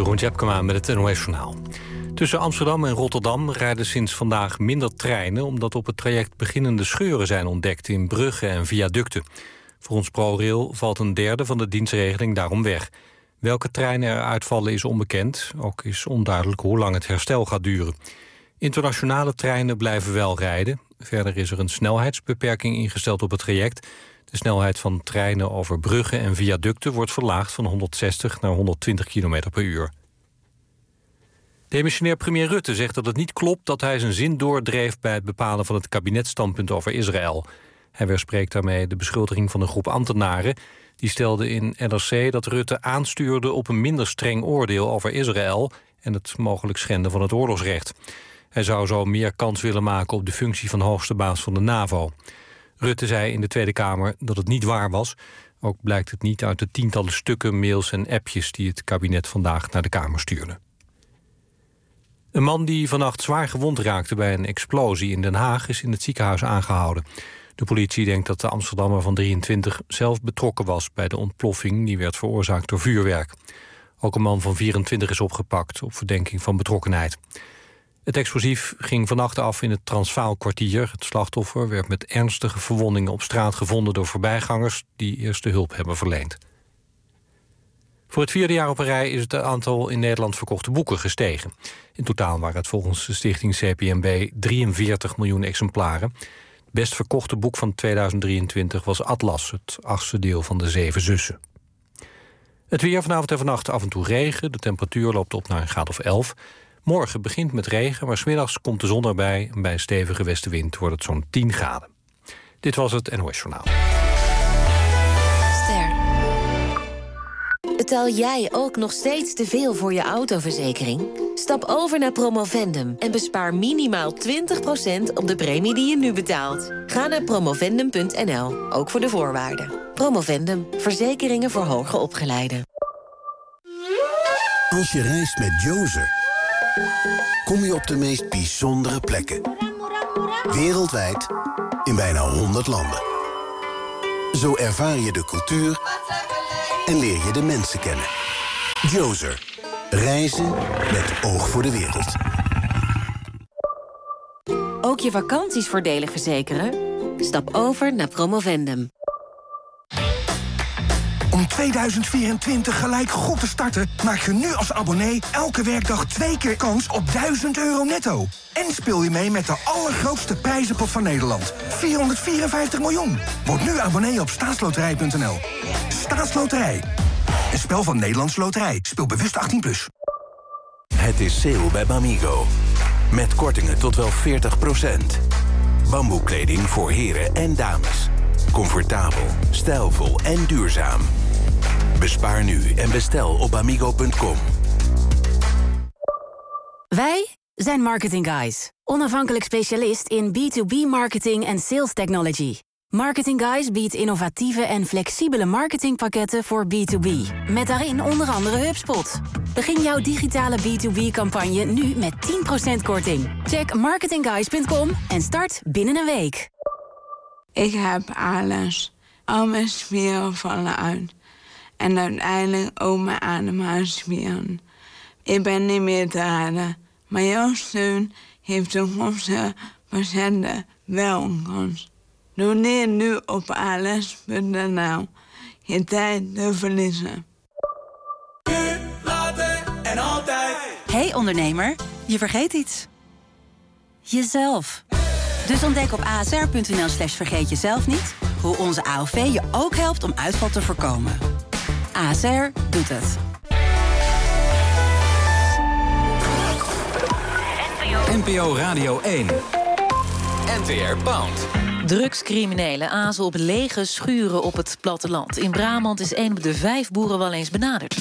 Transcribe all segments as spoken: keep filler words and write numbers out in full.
Jeroen Tjepkema met het N O S-journaal. Tussen Amsterdam en Rotterdam rijden sinds vandaag minder treinen, omdat op het traject beginnende scheuren zijn ontdekt in bruggen en viaducten. Volgens ProRail valt een derde van de dienstregeling daarom weg. Welke treinen er uitvallen is onbekend. Ook is onduidelijk hoe lang het herstel gaat duren. Internationale treinen blijven wel rijden. Verder is er een snelheidsbeperking ingesteld op het traject. De snelheid van treinen over bruggen en viaducten wordt verlaagd van honderdzestig naar honderdtwintig kilometer per uur. Demissionair premier Rutte zegt dat het niet klopt dat hij zijn zin doordreef bij het bepalen van het kabinetsstandpunt over Israël. Hij weerspreekt daarmee de beschuldiging van een groep ambtenaren. Die stelde in N R C dat Rutte aanstuurde op een minder streng oordeel over Israël en het mogelijk schenden van het oorlogsrecht. Hij zou zo meer kans willen maken op de functie van hoogste baas van de NAVO. Rutte zei in de Tweede Kamer dat het niet waar was. Ook blijkt het niet uit de tientallen stukken, mails en appjes die het kabinet vandaag naar de Kamer stuurde. Een man die vannacht zwaar gewond raakte bij een explosie in Den Haag is in het ziekenhuis aangehouden. De politie denkt dat de Amsterdammer van drieëntwintig zelf betrokken was bij de ontploffing die werd veroorzaakt door vuurwerk. Ook een man van vierentwintig is opgepakt op verdenking van betrokkenheid. Het explosief ging vannacht af in het Transvaalkwartier. Het slachtoffer werd met ernstige verwondingen op straat gevonden door voorbijgangers die eerste hulp hebben verleend. Voor het vierde jaar op een rij is het aantal in Nederland verkochte boeken gestegen. In totaal waren het volgens de stichting C P M B drieënveertig miljoen exemplaren. Het best verkochte boek van tweeduizend drieëntwintig was Atlas, het achtste deel van de Zeven Zussen. Het weer vanavond en vannacht af en toe regen. De temperatuur loopt op naar een graad of elf. Morgen begint met regen, maar 's middags komt de zon erbij. En bij een stevige westenwind wordt het zo'n tien graden. Dit was het N O S-journaal. Ster. Betaal jij ook nog steeds te veel voor je autoverzekering? Stap over naar Promovendum en bespaar minimaal twintig procent op de premie die je nu betaalt. Ga naar promovendum punt n l, ook voor de voorwaarden. Promovendum, verzekeringen voor hoger opgeleiden. Als je reist met Jozer, kom je op de meest bijzondere plekken. Wereldwijd, in bijna honderd landen. Zo ervaar je de cultuur en leer je de mensen kennen. Jozer. Reizen met oog voor de wereld. Ook je vakanties voordelig verzekeren? Stap over naar Promovendum. Om tweeduizend vierentwintig gelijk goed te starten, maak je nu als abonnee elke werkdag twee keer kans op duizend euro netto. En speel je mee met de allergrootste prijzenpot van Nederland. vierhonderdvierenvijftig miljoen. Word nu abonnee op staatsloterij punt n l. Staatsloterij. Een spel van Nederlandse Loterij. Speel bewust achttien plus. Het is sale bij Bamigo. Met kortingen tot wel veertig procent. Bamboekleding voor heren en dames. Comfortabel, stijlvol en duurzaam. Bespaar nu en bestel op bamigo punt com. Wij zijn Marketing Guys. Onafhankelijk specialist in B twee B marketing en sales technology. Marketing Guys biedt innovatieve en flexibele marketingpakketten voor B twee B. Met daarin onder andere HubSpot. Begin jouw digitale B twee B-campagne nu met tien procent korting. Check marketing guys punt com en start binnen een week. Ik heb alles. Al mijn spieren vallen uit. En uiteindelijk ook mijn ademhalingsspieren. Ik ben niet meer te redden. Maar jouw steun heeft de grootste patiënten wel een kans. Doneer nu op a l s punt n l. Je tijd te verliezen. Nu, later en altijd. Hey ondernemer, je vergeet iets. Jezelf. Dus ontdek op a s r punt n l slash vergeet jezelf niet hoe onze A O V je ook helpt om uitval te voorkomen. A S R doet het. N P O Radio één. N T R Pound. Drugscriminelen azen op lege schuren op het platteland. In Brabant is één op de vijf boeren wel eens benaderd.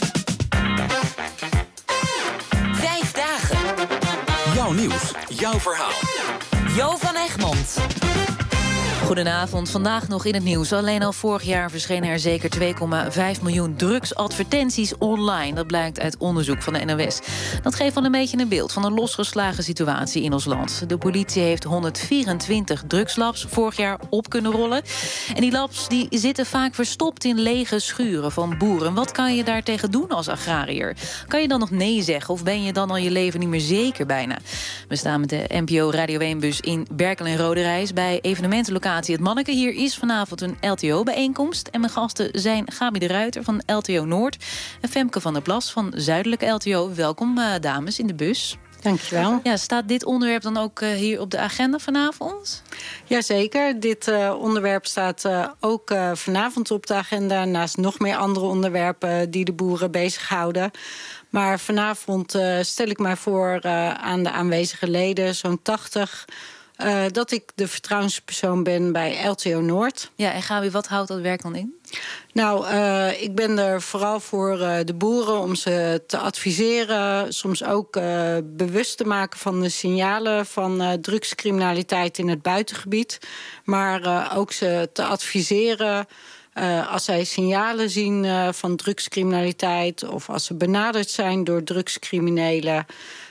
Vijf dagen. Jouw nieuws, jouw verhaal. Jo van Egmond. Goedenavond. Vandaag nog in het nieuws. Alleen al vorig jaar verschenen er zeker twee komma vijf miljoen drugsadvertenties online. Dat blijkt uit onderzoek van de N O S. Dat geeft wel een beetje een beeld van een losgeslagen situatie in ons land. De politie heeft honderdvierentwintig drugslabs vorig jaar op kunnen rollen. En die labs die zitten vaak verstopt in lege schuren van boeren. Wat kan je daartegen doen als agrariër? Kan je dan nog nee zeggen of ben je dan al je leven niet meer zeker bijna? We staan met de N P O Radio één-bus in Berkel en Roderijs bij evenementenlocatie Het Manneke. Hier is vanavond een L T O-bijeenkomst. En mijn gasten zijn Gabi de Ruiter van L T O Noord en Femke van der Plas van Zuidelijke L T O. Welkom, uh, dames, in de bus. Dankjewel. Ja, staat dit onderwerp dan ook uh, hier op de agenda vanavond? Jazeker. Dit uh, onderwerp staat uh, ook uh, vanavond op de agenda, naast nog meer andere onderwerpen die de boeren bezighouden. Maar vanavond uh, stel ik mij voor uh, aan de aanwezige leden, zo'n tachtig... Uh, dat ik de vertrouwenspersoon ben bij L T O Noord. Ja, en Gabi, wat houdt dat werk dan in? Nou, uh, ik ben er vooral voor uh, de boeren om ze te adviseren. Soms ook uh, bewust te maken van de signalen van uh, drugscriminaliteit in het buitengebied. Maar uh, ook ze te adviseren Uh, als zij signalen zien uh, van drugscriminaliteit, of als ze benaderd zijn door drugscriminelen.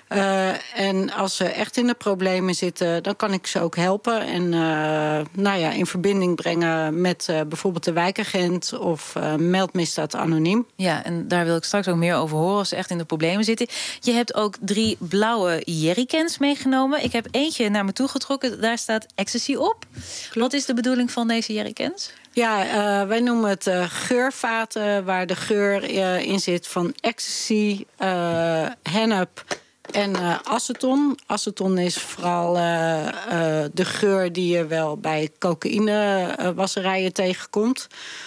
Uh, en als ze echt in de problemen zitten, dan kan ik ze ook helpen. En uh, nou ja, in verbinding brengen met uh, bijvoorbeeld de wijkagent of uh, meldmisdaad anoniem. Ja, en daar wil ik straks ook meer over horen als ze echt in de problemen zitten. Je hebt ook drie blauwe jerrycans meegenomen. Ik heb eentje naar me toe getrokken, daar staat ecstasy op. Klopt. Wat is de bedoeling van deze jerrycans? Ja, uh, wij noemen het uh, geurvaten, waar de geur uh, in zit van ecstasy, uh, hennep en uh, aceton. Aceton is vooral uh, uh, de geur die je wel bij cocaïnewasserijen uh, tegenkomt.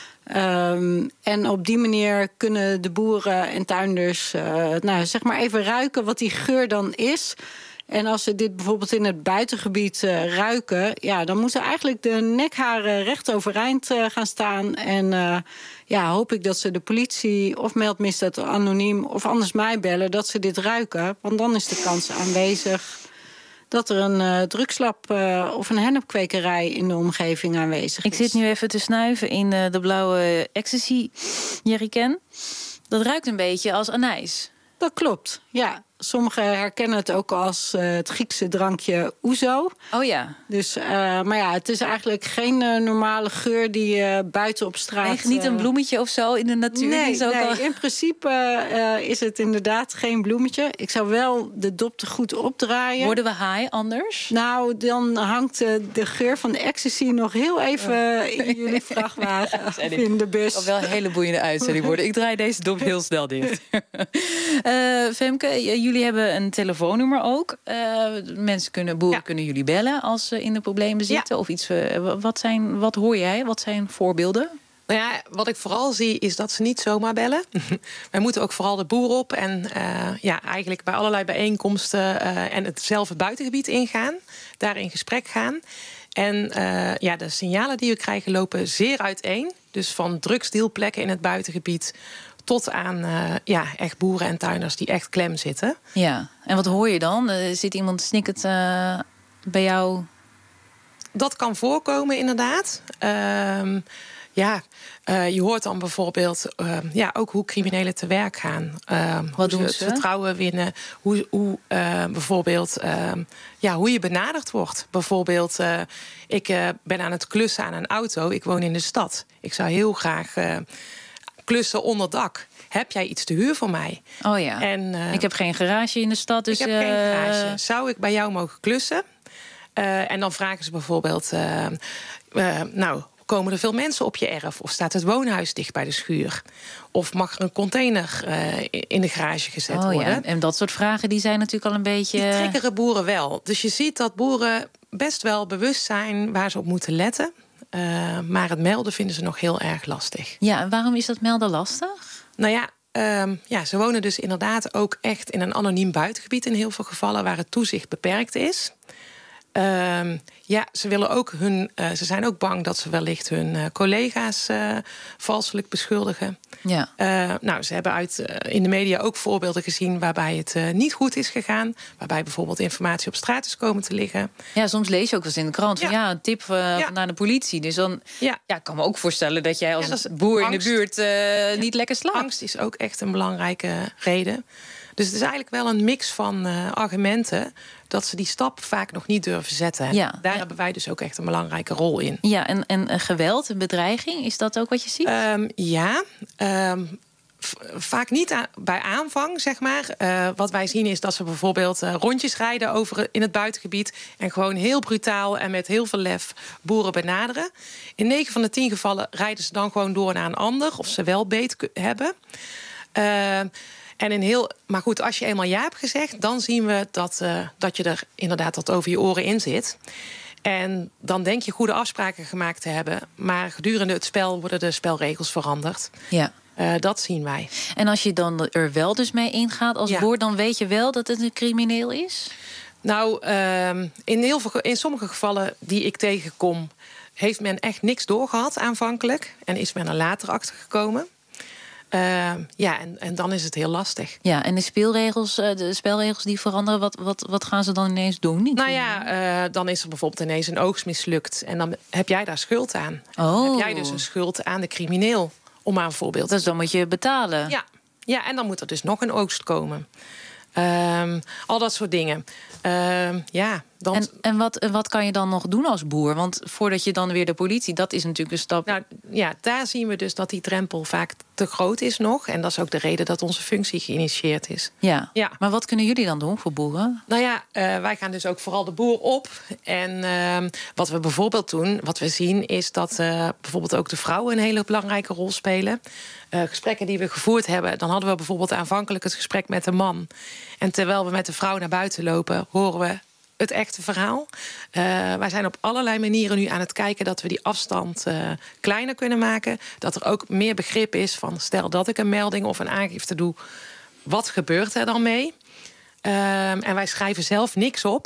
Um, en op die manier kunnen de boeren en tuinders uh, nou, zeg maar even ruiken wat die geur dan is. En als ze dit bijvoorbeeld in het buitengebied uh, ruiken, ja, dan moeten eigenlijk de nekharen recht overeind uh, gaan staan. En uh, ja, hoop ik dat ze de politie of meldmisdaad anoniem of anders mij bellen dat ze dit ruiken. Want dan is de kans aanwezig dat er een uh, drugslab uh, of een hennepkwekerij in de omgeving aanwezig is. Ik zit nu even te snuiven in uh, de blauwe ecstasy jerrycan. Dat ruikt een beetje als anijs. Dat klopt, ja. Sommigen herkennen het ook als uh, het Griekse drankje ouzo. Oh ja. Dus, uh, maar ja, het is eigenlijk geen uh, normale geur die je uh, buiten op straat... Nee, niet een bloemetje of zo in de natuur? Nee, is ook nee al... in principe uh, is het inderdaad geen bloemetje. Ik zou wel de dop te goed opdraaien. Worden we high anders? Nou, dan hangt uh, de geur van de ecstasy nog heel even uh, in jullie vrachtwagen of in de bus. Dat wel een hele boeiende uitzending worden. Ik draai deze dop heel snel dicht. uh, Femke, jullie Jullie hebben een telefoonnummer ook. Uh, mensen kunnen, boeren ja. kunnen jullie bellen als ze in de problemen zitten. Ja. Of iets. Uh, wat, zijn, wat hoor jij? Wat zijn voorbeelden? Nou ja, wat ik vooral zie is dat ze niet zomaar bellen. Wij moeten ook vooral de boer op. En uh, ja, eigenlijk bij allerlei bijeenkomsten uh, en hetzelfde buitengebied ingaan. Daar in gesprek gaan. En uh, ja, de signalen die we krijgen lopen zeer uiteen. Dus van drugsdealplekken in het buitengebied tot aan uh, ja, echt boeren en tuinders die echt klem zitten. Ja, en wat hoor je dan? Uh, zit iemand snikkend uh, bij jou? Dat kan voorkomen, inderdaad. Uh, ja, uh, je hoort dan bijvoorbeeld uh, ja, ook hoe criminelen te werk gaan. Uh, wat doen ze? ze? Het vertrouwen winnen. Hoe, hoe uh, bijvoorbeeld uh, ja, hoe je benaderd wordt. Bijvoorbeeld, uh, ik uh, ben aan het klussen aan een auto. Ik woon in de stad. Ik zou heel graag Uh, klussen onder dak. Heb jij iets te huur voor mij? Oh ja. En, uh, ik heb geen garage in de stad. Dus, ik heb uh, geen garage. Zou ik bij jou mogen klussen? Uh, en dan vragen ze bijvoorbeeld Uh, uh, nou, komen er veel mensen op je erf? Of staat het woonhuis dicht bij de schuur? Of mag er een container uh, in de garage gezet oh, worden? Ja. En dat soort vragen die zijn natuurlijk al een beetje Die triggeren boeren wel. Dus je ziet dat boeren best wel bewust zijn waar ze op moeten letten. Uh, maar het melden vinden ze nog heel erg lastig. Ja, en waarom is dat melden lastig? Nou ja, um, ja, ze wonen dus inderdaad ook echt in een anoniem buitengebied in heel veel gevallen waar het toezicht beperkt is. Um, ja, ze willen ook hun. Uh, ze zijn ook bang dat ze wellicht hun uh, collega's uh, valselijk beschuldigen. Ja. Uh, nou, ze hebben uit, uh, in de media ook voorbeelden gezien waarbij het uh, niet goed is gegaan. Waarbij bijvoorbeeld informatie op straat is komen te liggen. Ja, soms lees je ook wel eens in de krant van ja, ja een tip uh, ja. naar de politie. Dus dan ja. Ja, ik kan me ook voorstellen dat jij als ja, dat boer angst. in de buurt uh, ja. niet lekker slaapt. Angst is ook echt een belangrijke reden. Dus het is eigenlijk wel een mix van uh, argumenten dat ze die stap vaak nog niet durven zetten. Ja. Daar ja. hebben wij dus ook echt een belangrijke rol in. Ja, en, en geweld, en bedreiging, is dat ook wat je ziet? Um, ja, um, v- vaak niet aan, bij aanvang, zeg maar. Uh, wat wij zien is dat ze bijvoorbeeld uh, rondjes rijden over in het buitengebied en gewoon heel brutaal en met heel veel lef boeren benaderen. In negen van de tien gevallen rijden ze dan gewoon door naar een ander of ze wel beet hebben. Uh, En in heel, maar goed, als je eenmaal ja hebt gezegd, dan zien we dat, uh, dat je er inderdaad wat over je oren in zit. En dan denk je goede afspraken gemaakt te hebben. Maar gedurende het spel worden de spelregels veranderd. Ja. Uh, dat zien wij. En als je dan er wel dus mee ingaat als ja. boer, dan weet je wel dat het een crimineel is? Nou, uh, in, heel veel, in sommige gevallen die ik tegenkom, heeft men echt niks doorgehad aanvankelijk. En is men er later achter gekomen. Uh, ja, en, en dan is het heel lastig. Ja, en de speelregels, de spelregels die veranderen, wat, wat, wat gaan ze dan ineens doen? Niet nou ja, uh, dan is er bijvoorbeeld ineens een oogst mislukt. En dan heb jij daar schuld aan. Oh. Dan heb jij dus een schuld aan de crimineel, om maar een voorbeeld te Dus dan moet je betalen. Ja, ja, en dan moet er dus nog een oogst komen. Um, al dat soort dingen. Um, ja, dan... En, en wat, wat kan je dan nog doen als boer? Want voordat je dan weer de politie, dat is natuurlijk een stap. Nou ja, daar zien we dus dat die drempel vaak te groot is nog. En dat is ook de reden dat onze functie geïnitieerd is. Ja, ja. Maar wat kunnen jullie dan doen voor boeren? Nou ja, uh, wij gaan dus ook vooral de boer op. En uh, wat we bijvoorbeeld doen, wat we zien, is dat uh, bijvoorbeeld ook de vrouwen een hele belangrijke rol spelen. Uh, gesprekken die we gevoerd hebben, dan hadden we bijvoorbeeld aanvankelijk het gesprek met de man. En terwijl we met de vrouw naar buiten lopen, horen we het echte verhaal. Uh, wij zijn op allerlei manieren nu aan het kijken dat we die afstand uh, kleiner kunnen maken. Dat er ook meer begrip is van stel dat ik een melding of een aangifte doe, wat gebeurt er dan mee? Uh, en wij schrijven zelf niks op.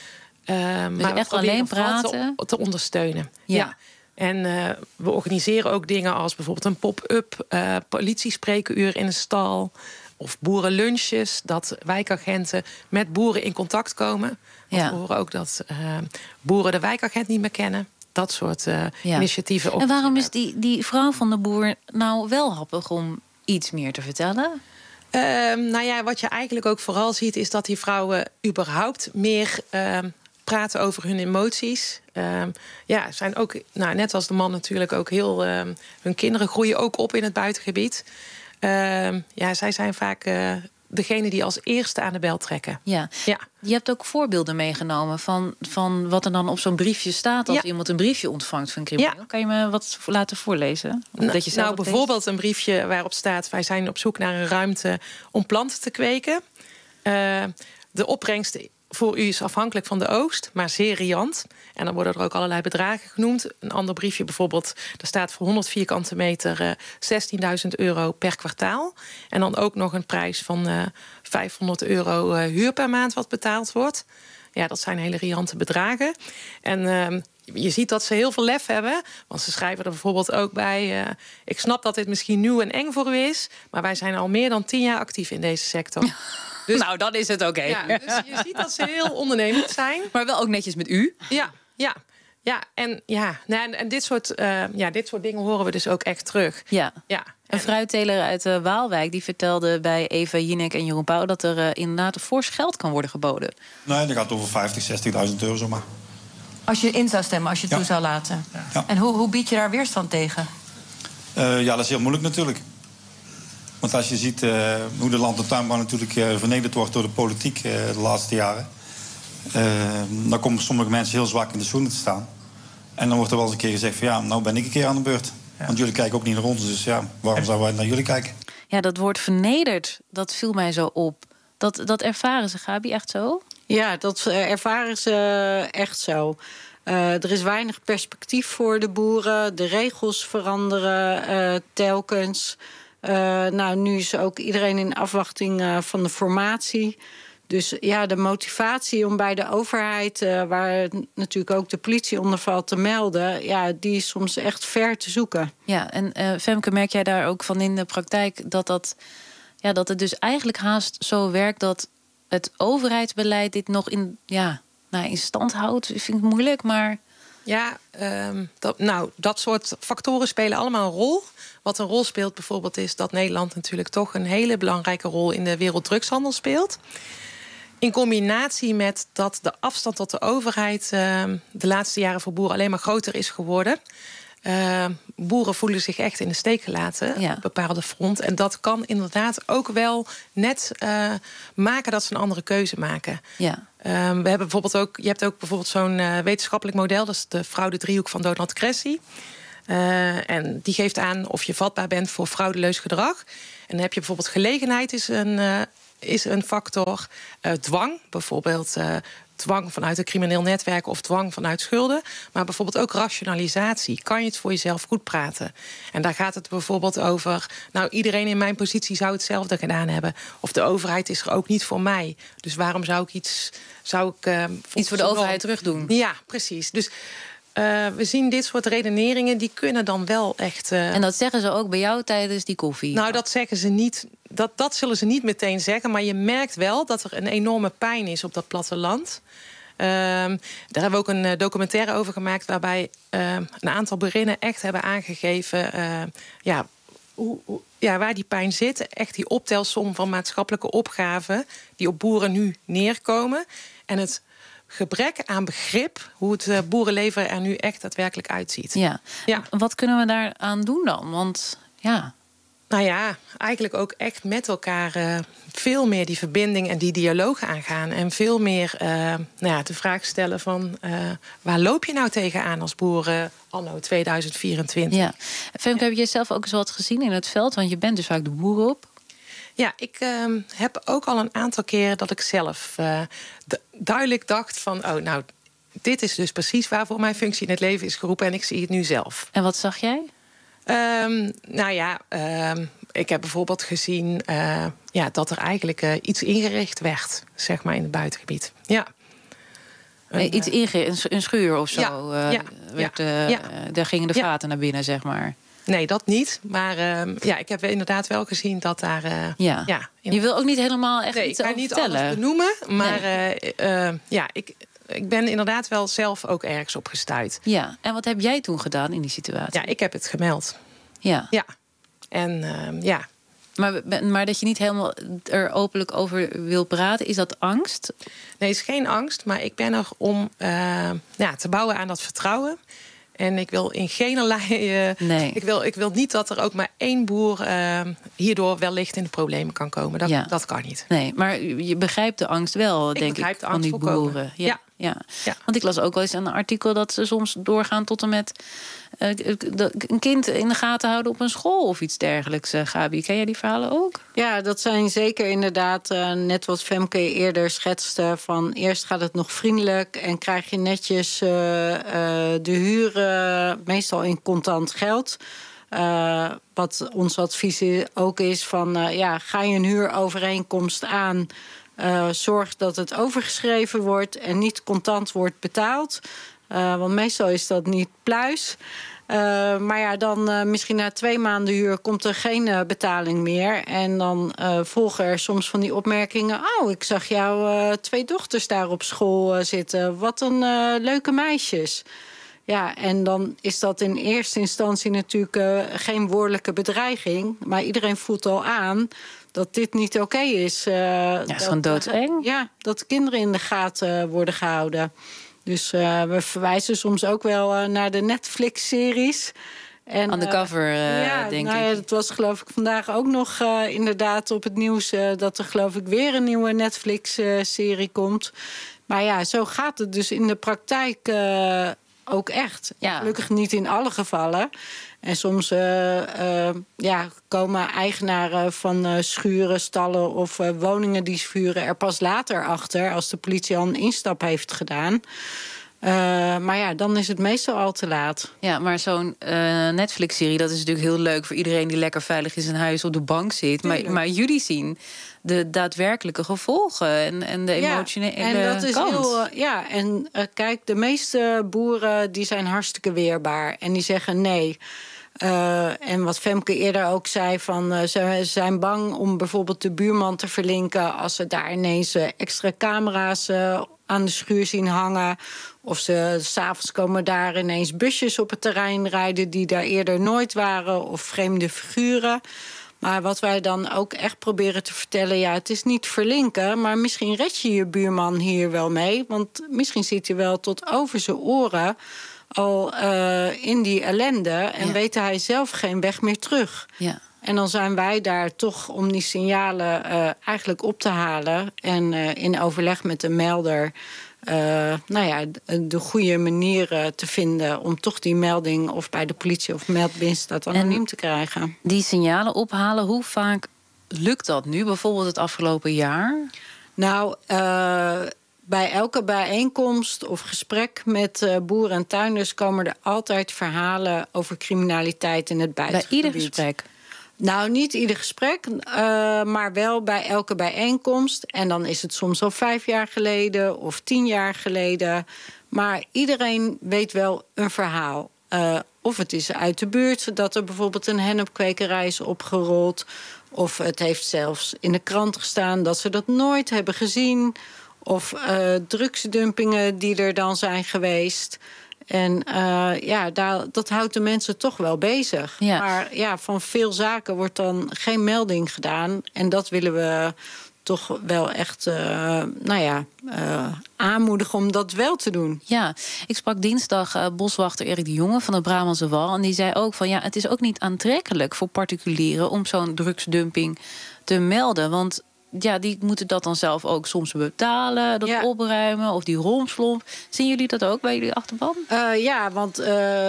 Uh, dus maar echt alleen praten? Te, te ondersteunen. Ja. ja. En uh, we organiseren ook dingen als bijvoorbeeld een pop-up uh, politiespreekuur in een stal. Of boerenlunches, dat wijkagenten met boeren in contact komen. Want ja. we horen ook dat uh, boeren de wijkagent niet meer kennen. Dat soort uh, ja. initiatieven. En waarom is die, die vrouw van de boer nou wel happig om iets meer te vertellen? Uh, nou ja, wat je eigenlijk ook vooral ziet, is dat die vrouwen überhaupt meer uh, praten over hun emoties. Uh, ja, zijn ook, nou, net als de man natuurlijk, ook heel. Uh, hun kinderen groeien ook op in het buitengebied. Uh, ja, zij zijn vaak uh, degene die als eerste aan de bel trekken. Ja. ja. Je hebt ook voorbeelden meegenomen van, van wat er dan op zo'n briefje staat als ja. iemand een briefje ontvangt van crimineel. Ja. Kan je me wat laten voorlezen? Nou, dat je zelf nou bijvoorbeeld leest? Een briefje waarop staat: wij zijn op zoek naar een ruimte om planten te kweken. Uh, de opbrengst voor u is afhankelijk van de oogst, maar zeer riant. En dan worden er ook allerlei bedragen genoemd. Een ander briefje bijvoorbeeld, daar staat voor honderd vierkante meter uh, zestienduizend euro per kwartaal. En dan ook nog een prijs van uh, vijfhonderd euro uh, huur per maand wat betaald wordt. Ja, dat zijn hele riante bedragen. En uh, je ziet dat ze heel veel lef hebben. Want ze schrijven er bijvoorbeeld ook bij: Uh, ik snap dat dit misschien nieuw en eng voor u is, maar wij zijn al meer dan tien jaar actief in deze sector. Dus, nou, dan is het oké. Okay. Ja, dus je ziet dat ze heel ondernemend zijn. Maar wel ook netjes met u. Ja, ja. Ja, en, ja, nou, en dit, soort, uh, ja, dit soort dingen horen we dus ook echt terug. Ja. Ja. Een fruitteler uit uh, Waalwijk die vertelde bij Eva Jinek en Jeroen Pauw dat er uh, inderdaad een fors geld kan worden geboden. Nee, dat gaat over vijftig, zestigduizend euro zomaar. Als je in zou stemmen, als je het ja. toe zou laten. Ja. En hoe, hoe bied je daar weerstand tegen? Uh, ja, dat is heel moeilijk natuurlijk. Want als je ziet uh, hoe de land- en tuinbouw natuurlijk uh, vernederd wordt door de politiek uh, de laatste jaren, Uh, dan komen sommige mensen heel zwak in de schoenen te staan. En dan wordt er wel eens een keer gezegd van ja, nou ben ik een keer aan de beurt. Ja. Want jullie kijken ook niet naar ons, dus ja, waarom zouden wij naar jullie kijken? Ja, dat woord vernederd, dat viel mij zo op. Dat, dat ervaren ze, Gabi, echt zo? Ja, dat ervaren ze echt zo. Uh, er is weinig perspectief voor de boeren. De regels veranderen uh, telkens. Uh, nou, nu is ook iedereen in afwachting uh, van de formatie. Dus ja, de motivatie om bij de overheid, uh, waar natuurlijk ook de politie onder valt, te melden, ja, die is soms echt ver te zoeken. Ja, en uh, Femke, merk jij daar ook van in de praktijk dat dat, ja, dat het dus eigenlijk haast zo werkt dat het overheidsbeleid dit nog in, ja, nou, in stand houdt? Ik vind het moeilijk, maar. Ja, um, dat, nou, dat soort factoren spelen allemaal een rol. Wat een rol speelt bijvoorbeeld is dat Nederland natuurlijk toch een hele belangrijke rol in de werelddrugshandel speelt. In combinatie met dat de afstand tot de overheid uh, de laatste jaren voor boeren alleen maar groter is geworden. Uh, boeren voelen zich echt in de steek gelaten ja. op bepaalde front. En dat kan inderdaad ook wel net uh, maken dat ze een andere keuze maken. Ja. Uh, we hebben bijvoorbeeld ook, je hebt ook bijvoorbeeld zo'n uh, wetenschappelijk model. Dat is de fraude-driehoek van Donald Cressy. Uh, en die geeft aan of je vatbaar bent voor fraudeleus gedrag. En dan heb je bijvoorbeeld gelegenheid is een, uh, is een factor. Uh, dwang, bijvoorbeeld uh, dwang vanuit een crimineel netwerk of dwang vanuit schulden. Maar bijvoorbeeld ook rationalisatie. Kan je het voor jezelf goed praten? En daar gaat het bijvoorbeeld over, nou, iedereen in mijn positie zou hetzelfde gedaan hebben. Of de overheid is er ook niet voor mij. Dus waarom zou ik iets... Zou ik, uh, iets voor de overheid terug doen? Ja, precies. Dus Uh, we zien dit soort redeneringen, die kunnen dan wel echt. Uh... En dat zeggen ze ook bij jou tijdens die koffie? Nou, dat zeggen ze niet. Dat, dat zullen ze niet meteen zeggen. Maar je merkt wel dat er een enorme pijn is op dat platteland. Uh, daar hebben we ook een uh, documentaire over gemaakt, waarbij uh, een aantal boerinnen echt hebben aangegeven Uh, ja, hoe, hoe, ja, waar die pijn zit. Echt die optelsom van maatschappelijke opgaven die op boeren nu neerkomen. En het gebrek aan begrip hoe het boerenleven er nu echt daadwerkelijk uitziet. Ja. Ja. Wat kunnen we daaraan doen dan? Want ja. Nou ja, eigenlijk ook echt met elkaar uh, veel meer die verbinding en die dialoog aangaan. En veel meer uh, nou ja, de vraag stellen van uh, waar loop je nou tegenaan als boeren anno tweeduizend vierentwintig? Ja. Femke, heb je zelf ook eens wat gezien in het veld? Want je bent dus vaak de boer op. Ja, ik uh, heb ook al een aantal keren dat ik zelf uh, d- duidelijk dacht van, oh, nou, dit is dus precies waarvoor mijn functie in het leven is geroepen en ik zie het nu zelf. En wat zag jij? Um, nou ja, um, ik heb bijvoorbeeld gezien uh, ja, dat er eigenlijk uh, iets ingericht werd, zeg maar, in het buitengebied. Ja. Nee, iets ingericht, een schuur of zo. Ja, uh, ja, werd, uh, ja. Daar gingen de vaten ja. naar binnen, zeg maar. Nee, dat niet. Maar uh, ja, ik heb inderdaad wel gezien dat daar. Uh, ja. Ja, je wil ook niet helemaal echt nee, iets ik kan over niet vertellen. alles benoemen. Maar nee. uh, uh, ja, ik, ik ben inderdaad wel zelf ook ergens op gestuit. Ja, en wat heb jij toen gedaan in die situatie? Ja, ik heb het gemeld. Ja. Ja. En uh, ja. Maar, maar dat je niet helemaal er openlijk over wil praten, is dat angst? Nee, het is geen angst. Maar ik ben er om uh, ja, te bouwen aan dat vertrouwen. En ik wil in geen allerlei. Uh, nee. ik, wil, ik wil niet dat er ook maar één boer uh, hierdoor wellicht in de problemen kan komen. Dat, ja. dat kan niet. Nee, maar je begrijpt de angst wel, ik denk ik, van die volkomen. boeren. Ja, ja. Ja. ja. Want ik las ook wel eens een artikel dat ze soms doorgaan tot en met uh, een kind in de gaten houden op een school of iets dergelijks. Uh, Gabi, ken jij die verhalen ook? Ja, dat zijn zeker inderdaad uh, net wat Femke eerder schetste. Van eerst gaat het nog vriendelijk en krijg je netjes uh, uh, de huur uh, meestal in contant geld. Uh, wat ons advies ook is van uh, ja, ga je een huurovereenkomst aan. Uh, zorg dat het overgeschreven wordt en niet contant wordt betaald. Uh, want meestal is dat niet pluis. Uh, maar ja, dan uh, misschien na twee maanden huur komt er geen uh, betaling meer. En dan uh, volgen er soms van die opmerkingen. Oh, ik zag jouw uh, twee dochters daar op school uh, zitten. Wat een uh, leuke meisjes. Ja, en dan is dat in eerste instantie natuurlijk uh, geen woordelijke bedreiging. Maar iedereen voelt al aan dat dit niet oké okay is. Uh, ja, dat is gewoon doodeng. Ja, dat kinderen in de gaten worden gehouden. Dus uh, we verwijzen soms ook wel uh, naar de Netflix-series. En, Undercover, uh, ja, denk nou ik. Ja, dat was geloof ik vandaag ook nog uh, inderdaad op het nieuws. Uh, dat er geloof ik weer een nieuwe Netflix-serie komt. Maar ja, zo gaat het dus in de praktijk uh, ook echt. Ja. Gelukkig niet in alle gevallen. En soms uh, uh, ja, komen eigenaren van uh, schuren, stallen of uh, woningen die vuren er pas later achter, als de politie al een instap heeft gedaan. Uh, maar ja, dan is het meestal al te laat. Ja, maar zo'n uh, Netflix-serie, dat is natuurlijk heel leuk voor iedereen die lekker veilig in zijn huis op de bank zit. Maar, maar jullie zien de daadwerkelijke gevolgen en, en de emotionele ja, en dat is kant. Heel, uh, ja, en uh, kijk, de meeste boeren die zijn hartstikke weerbaar. En die zeggen nee. Uh, en wat Femke eerder ook zei, van, uh, ze zijn bang om bijvoorbeeld de buurman te verlinken als ze daar ineens uh, extra camera's uh, aan de schuur zien hangen. Of ze 's avonds komen daar ineens busjes op het terrein rijden die daar eerder nooit waren. Of vreemde figuren. Maar wat wij dan ook echt proberen te vertellen, ja, het is niet verlinken, maar misschien red je je buurman hier wel mee. Want misschien zit hij wel tot over zijn oren al uh, in die ellende en ja. weet hij zelf geen weg meer terug. Ja. En dan zijn wij daar toch om die signalen uh, eigenlijk op te halen en uh, in overleg met de melder Uh, nou ja, de, de goede manieren te vinden om toch die melding of bij de politie of melddienst dat anoniem en te krijgen. Die signalen ophalen, hoe vaak lukt dat nu? Bijvoorbeeld het afgelopen jaar? Nou, uh, bij elke bijeenkomst of gesprek met uh, boeren en tuinders komen er altijd verhalen over criminaliteit in het buitengebied. Bij ieder gesprek? Nou, niet ieder gesprek, uh, maar wel bij elke bijeenkomst. En dan is het soms al vijf jaar geleden of tien jaar geleden. Maar iedereen weet wel een verhaal. Uh, of het is uit de buurt dat er bijvoorbeeld een hennepkwekerij is opgerold. Of het heeft zelfs in de krant gestaan dat ze dat nooit hebben gezien. Of uh, drugsdumpingen die er dan zijn geweest. En uh, ja, daar, dat houdt de mensen toch wel bezig. Ja. Maar ja, van veel zaken wordt dan geen melding gedaan. En dat willen we toch wel echt uh, nou ja, uh, aanmoedigen om dat wel te doen. Ja, ik sprak dinsdag uh, boswachter Erik de Jonge van het Brabantse Wal. En die zei ook van ja, het is ook niet aantrekkelijk voor particulieren om zo'n drugsdumping te melden. Want ja, die moeten dat dan zelf ook soms betalen, dat ja. opruimen of die romslomp. Zien jullie dat ook bij jullie achterban? Uh, ja, want uh,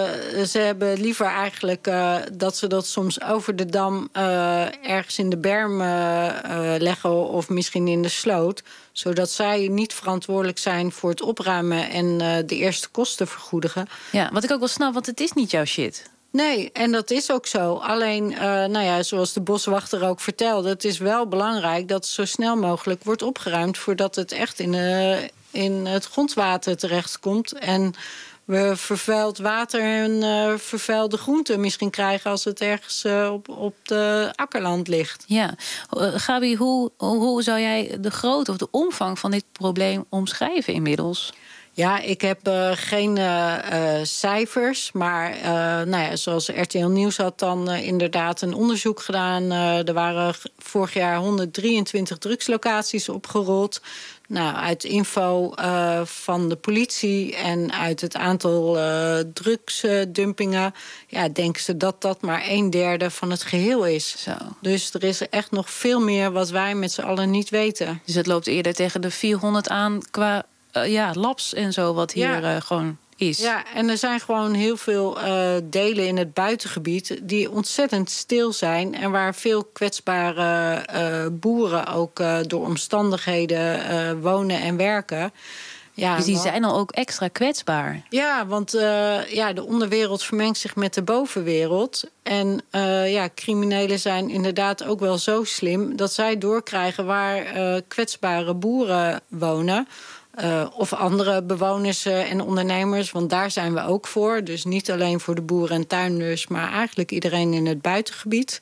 ze hebben liever eigenlijk uh, dat ze dat soms over de dam uh, ergens in de berm uh, uh, leggen of misschien in de sloot, zodat zij niet verantwoordelijk zijn voor het opruimen en uh, de eerste kosten vergoedigen. Ja, wat ik ook wel snap, want het is niet jouw shit. Nee, en dat is ook zo. Alleen, uh, nou ja, zoals de boswachter ook vertelde, het is wel belangrijk dat het zo snel mogelijk wordt opgeruimd voordat het echt in, uh, in het grondwater terechtkomt. En we vervuild water en uh, vervuilde groenten misschien krijgen als het ergens uh, op, op de akkerland ligt. Ja, uh, Gabi, hoe, hoe zou jij de grootte of de omvang van dit probleem omschrijven inmiddels? Ja, ik heb uh, geen uh, uh, cijfers, maar uh, nou ja, zoals R T L Nieuws had dan uh, inderdaad een onderzoek gedaan. Uh, er waren vorig jaar honderddrieëntwintig drugslocaties opgerold. Nou, uit info uh, van de politie en uit het aantal uh, drugsdumpingen, ja, denken ze dat dat maar een derde van het geheel is. Zo. Dus er is echt nog veel meer wat wij met z'n allen niet weten. Dus het loopt eerder tegen de vierhonderd aan qua Uh, ja, labs en zo, wat hier ja. uh, gewoon is. Ja, en er zijn gewoon heel veel uh, delen in het buitengebied die ontzettend stil zijn en waar veel kwetsbare uh, boeren ook uh, door omstandigheden uh, wonen en werken. Ja, dus die dan zijn al ook extra kwetsbaar. Ja, want uh, ja, de onderwereld vermengt zich met de bovenwereld. En uh, ja, criminelen zijn inderdaad ook wel zo slim dat zij doorkrijgen waar uh, kwetsbare boeren wonen. Uh, of andere bewoners uh, en ondernemers, want daar zijn we ook voor. Dus niet alleen voor de boeren en tuinders, maar eigenlijk iedereen in het buitengebied.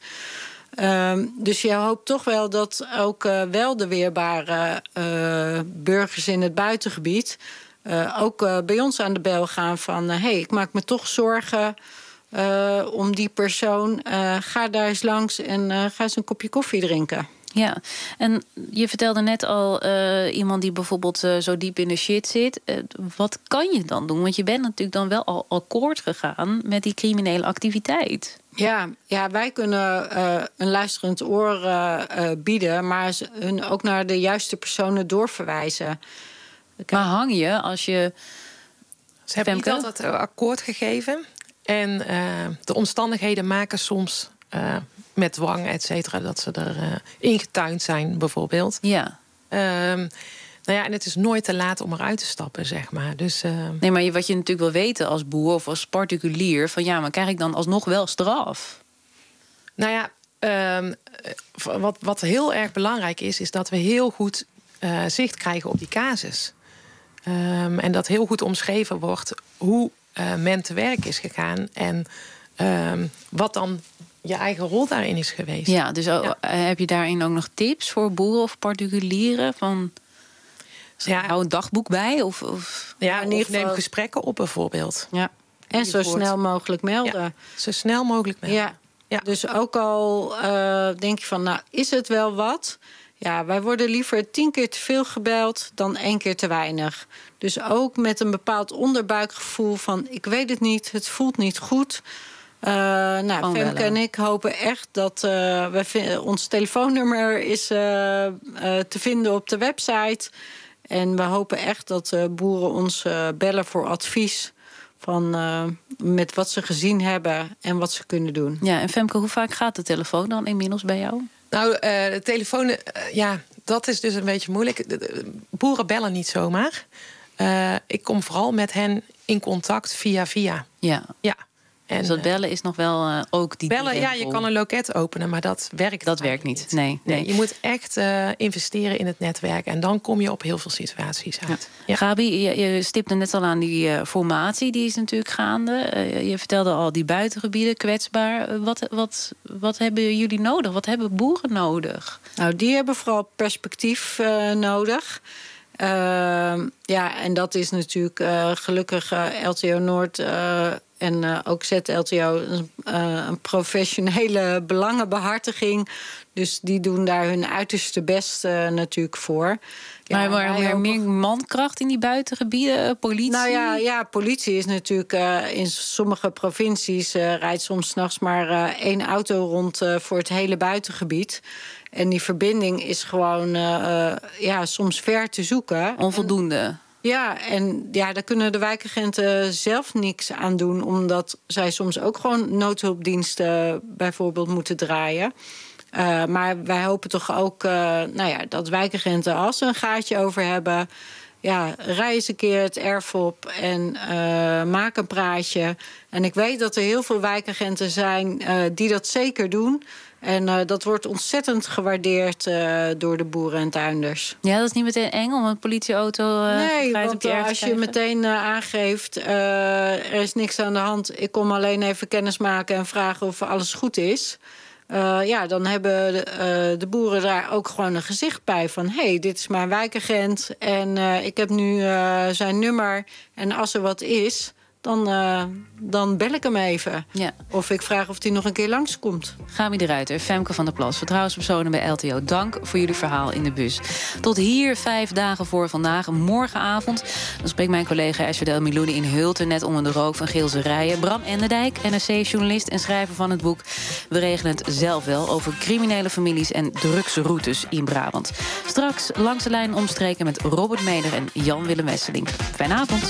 Uh, dus je hoopt toch wel dat ook uh, wel de weerbare uh, burgers in het buitengebied uh, ook uh, bij ons aan de bel gaan van hé, uh, hey, ik maak me toch zorgen uh, om die persoon. Uh, ga daar eens langs en uh, ga eens een kopje koffie drinken. Ja, en je vertelde net al uh, iemand die bijvoorbeeld uh, zo diep in de shit zit. Uh, wat kan je dan doen? Want je bent natuurlijk dan wel al akkoord gegaan met die criminele activiteit. Ja, ja, wij kunnen uh, een luisterend oor uh, uh, bieden, maar hun ook naar de juiste personen doorverwijzen. Maar hang je als je... Ze hebben niet altijd akkoord gegeven. En uh, de omstandigheden maken soms Uh, met dwang, et cetera, dat ze er uh, ingetuind zijn, bijvoorbeeld. Ja. Uh, Nou ja, en het is nooit te laat om eruit te stappen, zeg maar. Dus, uh... Nee, maar wat je natuurlijk wil weten als boer of als particulier... van ja, maar krijg ik dan alsnog wel straf? Nou ja, uh, wat, wat heel erg belangrijk is... is dat we heel goed uh, zicht krijgen op die casus. Um, en dat heel goed omschreven wordt hoe uh, men te werk is gegaan... en um, wat dan je eigen rol daarin is geweest. Ja, dus ja. heb je daarin ook nog tips voor boeren of particulieren? Van, ja. Hou een dagboek bij? Of, of... Ja, in ieder geval neem gesprekken op bijvoorbeeld. Ja. En zo snel mogelijk melden. Ja, zo snel mogelijk melden. Ja. Ja. Dus ook al uh, denk je van, nou, is het wel wat? Ja, wij worden liever tien keer te veel gebeld dan één keer te weinig. Dus ook met een bepaald onderbuikgevoel van... ik weet het niet, het voelt niet goed... Uh, nou, Femke en ik hopen echt dat uh, we vind, ons telefoonnummer is uh, uh, te vinden op de website. En we hopen echt dat uh, boeren ons uh, bellen voor advies van uh, met wat ze gezien hebben en wat ze kunnen doen. Ja, en Femke, hoe vaak gaat de telefoon dan inmiddels bij jou? Nou, uh, de telefoon, uh, ja, dat is dus een beetje moeilijk. De, de, boeren bellen niet zomaar. Uh, ik kom vooral met hen in contact via via. Ja. Ja. En, dus dat bellen is nog wel uh, ook die bellen, drempel. Ja, je kan een loket openen, maar dat werkt Dat werkt niet, niet. Nee, nee. nee. Je moet echt uh, investeren in het netwerk. En dan kom je op heel veel situaties uit. Ja. Ja. Gabi, je, je stipte net al aan die uh, formatie. Die is natuurlijk gaande. Uh, je vertelde al die buitengebieden, kwetsbaar. Uh, wat, wat, wat hebben jullie nodig? Wat hebben boeren nodig? Nou, die hebben vooral perspectief uh, nodig. Uh, ja, en dat is natuurlijk uh, gelukkig uh, L T O Noord... Uh, En uh, ook Z L T O, uh, een professionele belangenbehartiging. Dus die doen daar hun uiterste best uh, natuurlijk voor. Ja, maar maar meer, meer mankracht in die buitengebieden, politie? Nou ja, ja politie is natuurlijk uh, in sommige provincies... Uh, rijdt soms 's nachts maar uh, één auto rond uh, voor het hele buitengebied. En die verbinding is gewoon uh, uh, ja, soms ver te zoeken. Onvoldoende. En, ja, en ja, daar kunnen de wijkagenten zelf niks aan doen... omdat zij soms ook gewoon noodhulpdiensten bijvoorbeeld moeten draaien. Uh, maar wij hopen toch ook uh, nou ja, dat wijkagenten, als ze een gaatje over hebben... ja, rij eens een keer het erf op en uh, maak een praatje. En ik weet dat er heel veel wijkagenten zijn uh, die dat zeker doen... En uh, dat wordt ontzettend gewaardeerd uh, door de boeren en tuinders. Ja, dat is niet meteen eng om een politieauto uh, nee, want op je uh, als je meteen uh, aangeeft... Uh, er is niks aan de hand, ik kom alleen even kennis maken... en vragen of alles goed is... Uh, ja, dan hebben de, uh, de boeren daar ook gewoon een gezicht bij van... hé, hey, dit is mijn wijkagent en uh, ik heb nu uh, zijn nummer... en als er wat is... Dan, uh, dan bel ik hem even. Ja. Of ik vraag of hij nog een keer langskomt. Gabi de Ruiter, Femke van der Plas, vertrouwenspersonen bij L T O. Dank voor jullie verhaal in de bus. Tot hier vijf dagen voor vandaag. Morgenavond dan spreekt mijn collega Esvedel Milouni in Hulten... net onder de rook van Geelse Rijen. Bram Enderdijk, N R C-journalist en schrijver van het boek... We regelen het zelf wel over criminele families en drugsroutes in Brabant. Straks langs de lijn omstreken met Robert Meder en Jan-Willem Wesseling. Fijne avond.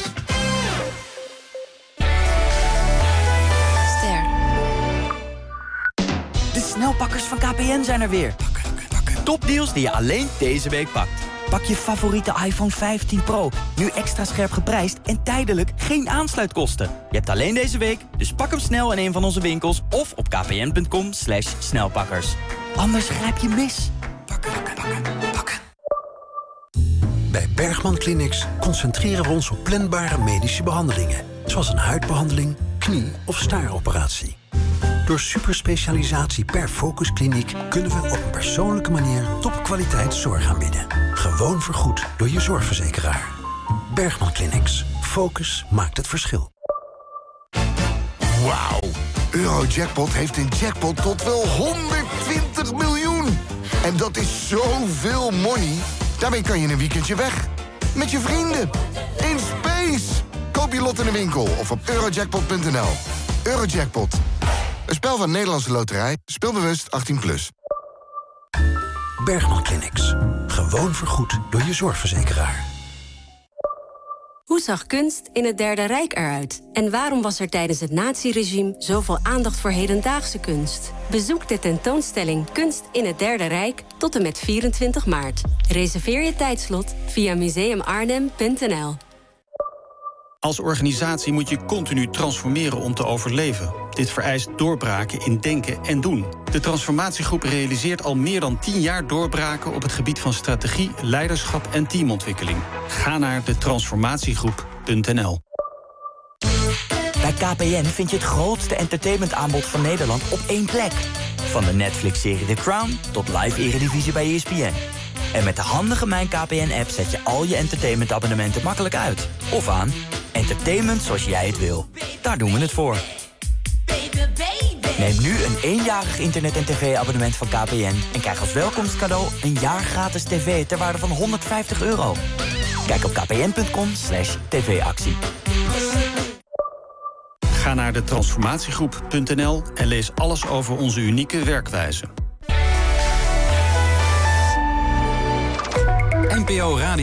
De snelpakkers van K P N zijn er weer. Topdeals die je alleen deze week pakt. Pak je favoriete iPhone vijftien Pro, nu extra scherp geprijsd... en tijdelijk geen aansluitkosten. Je hebt alleen deze week, dus pak hem snel in een van onze winkels... of op kpn.com slash snelpakkers. Anders grijp je mis. Pakken, pakken, pakken. Bij Bergman Clinics concentreren we ons op planbare medische behandelingen. Zoals een huidbehandeling, knie- of staaroperatie. Door superspecialisatie per focuskliniek kunnen we op een persoonlijke manier topkwaliteit zorg aanbieden. Gewoon vergoed door je zorgverzekeraar. Bergman Clinics. Focus maakt het verschil. Wauw. Eurojackpot heeft een jackpot tot wel honderdtwintig miljoen. En dat is zoveel money. Daarmee kan je een weekendje weg. Met je vrienden. In space. Koop je lot in de winkel of op eurojackpot punt n l. Eurojackpot. Een spel van Nederlandse Loterij. Speelbewust achttien plus. Bergman Clinics. Gewoon vergoed door je zorgverzekeraar. Hoe zag kunst in het Derde Rijk eruit? En waarom was er tijdens het naziregime zoveel aandacht voor hedendaagse kunst? Bezoek de tentoonstelling Kunst in het Derde Rijk tot en met vierentwintig maart. Reserveer je tijdslot via museumarnhem punt n l. Als organisatie moet je continu transformeren om te overleven. Dit vereist doorbraken in denken en doen. De transformatiegroep realiseert al meer dan tien jaar doorbraken op het gebied van strategie, leiderschap en teamontwikkeling. Ga naar de transformatiegroep punt n l. Bij K P N vind je het grootste entertainmentaanbod van Nederland op één plek. Van de Netflix-serie The Crown tot live eredivisie bij E S P N. En met de handige Mijn K P N-app zet je al je entertainmentabonnementen makkelijk uit. Of aan. Entertainment zoals jij het wil. Daar doen we het voor. Neem nu een eenjarig internet- en tv-abonnement van K P N... en krijg als welkomstcadeau een jaar gratis tv ter waarde van honderdvijftig euro. Kijk op kpn punt com slash tv-actie. Ga naar de transformatiegroep punt n l en lees alles over onze unieke werkwijze. N P O Radio